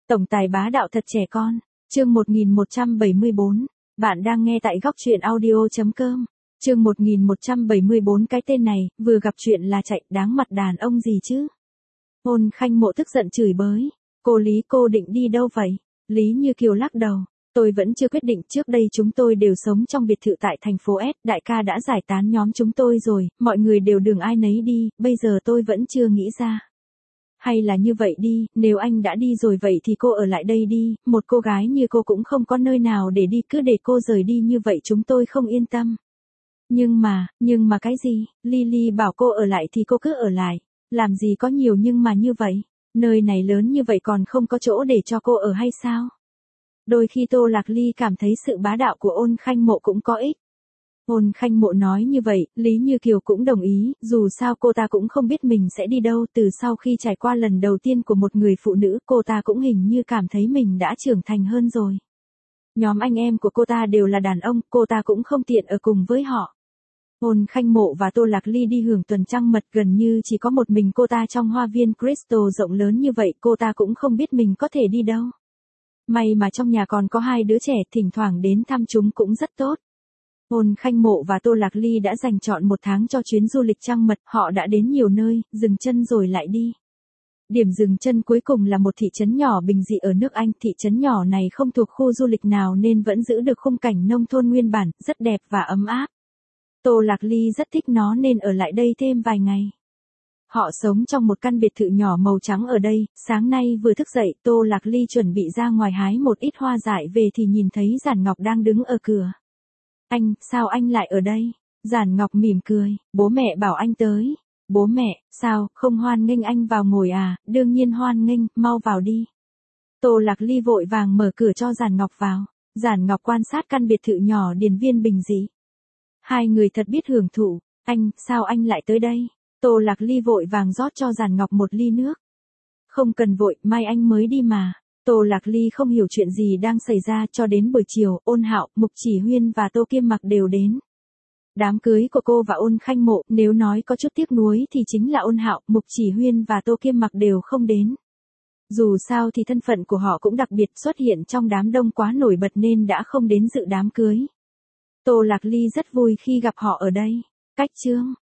Tổng tài bá đạo thật trẻ con. Chương 1174. Bạn đang nghe tại góc truyện audio.com. Chương 1174. Cái tên này, vừa gặp chuyện là chạy, đáng mặt đàn ông gì chứ? Ôn Khanh Mộ tức giận chửi bới. Cô Lý, cô định đi đâu vậy? Lý Như Kiều lắc đầu. Tôi vẫn chưa quyết định, trước đây chúng tôi đều sống trong biệt thự tại thành phố S, đại ca đã giải tán nhóm chúng tôi rồi, mọi người đều đường ai nấy đi, bây giờ tôi vẫn chưa nghĩ ra. Hay là như vậy đi, nếu anh đã đi rồi vậy thì cô ở lại đây đi, một cô gái như cô cũng không có nơi nào để đi, cứ để cô rời đi như vậy chúng tôi không yên tâm. Nhưng mà cái gì, Lily bảo cô ở lại thì cô cứ ở lại, làm gì có nhiều nhưng mà như vậy, nơi này lớn như vậy còn không có chỗ để cho cô ở hay sao? Đôi khi Tô Lạc Ly cảm thấy sự bá đạo của Ôn Khanh Mộ cũng có ích. Ôn Khanh Mộ nói như vậy, Lý Như Kiều cũng đồng ý, dù sao cô ta cũng không biết mình sẽ đi đâu, từ sau khi trải qua lần đầu tiên của một người phụ nữ, cô ta cũng hình như cảm thấy mình đã trưởng thành hơn rồi. Nhóm anh em của cô ta đều là đàn ông, cô ta cũng không tiện ở cùng với họ. Ôn Khanh Mộ và Tô Lạc Ly đi hưởng tuần trăng mật, gần như chỉ có một mình cô ta trong hoa viên Crystal rộng lớn như vậy, cô ta cũng không biết mình có thể đi đâu. May mà trong nhà còn có hai đứa trẻ, thỉnh thoảng đến thăm chúng cũng rất tốt. Ôn Khanh Mộ và Tô Lạc Ly đã dành trọn một tháng cho chuyến du lịch trăng mật, họ đã đến nhiều nơi, dừng chân rồi lại đi. Điểm dừng chân cuối cùng là một thị trấn nhỏ bình dị ở nước Anh, thị trấn nhỏ này không thuộc khu du lịch nào nên vẫn giữ được khung cảnh nông thôn nguyên bản, rất đẹp và ấm áp. Tô Lạc Ly rất thích nó nên ở lại đây thêm vài ngày. Họ sống trong một căn biệt thự nhỏ màu trắng ở đây, sáng nay vừa thức dậy, Tô Lạc Ly chuẩn bị ra ngoài hái một ít hoa dại về thì nhìn thấy Giản Ngọc đang đứng ở cửa. Anh, sao anh lại ở đây? Giản Ngọc mỉm cười, bố mẹ bảo anh tới. Bố mẹ, sao, không hoan nghênh anh vào ngồi à? Đương nhiên hoan nghênh, mau vào đi. Tô Lạc Ly vội vàng mở cửa cho Giản Ngọc vào. Giản Ngọc quan sát căn biệt thự nhỏ điền viên bình dị. Hai người thật biết hưởng thụ. Anh, sao anh lại tới đây? Tô Lạc Ly vội vàng rót cho Giản Ngọc một ly nước. Không cần vội, mai anh mới đi mà. Tô Lạc Ly không hiểu chuyện gì đang xảy ra, cho đến buổi chiều, Ôn Hạo, Mục Chỉ Huyên và Tô Kiêm Mặc đều đến. Đám cưới của cô và Ôn Khanh Mộ, nếu nói có chút tiếc nuối thì chính là Ôn Hạo, Mục Chỉ Huyên và Tô Kiêm Mặc đều không đến. Dù sao thì thân phận của họ cũng đặc biệt, xuất hiện trong đám đông quá nổi bật nên đã không đến dự đám cưới. Tô Lạc Ly rất vui khi gặp họ ở đây. Cách chương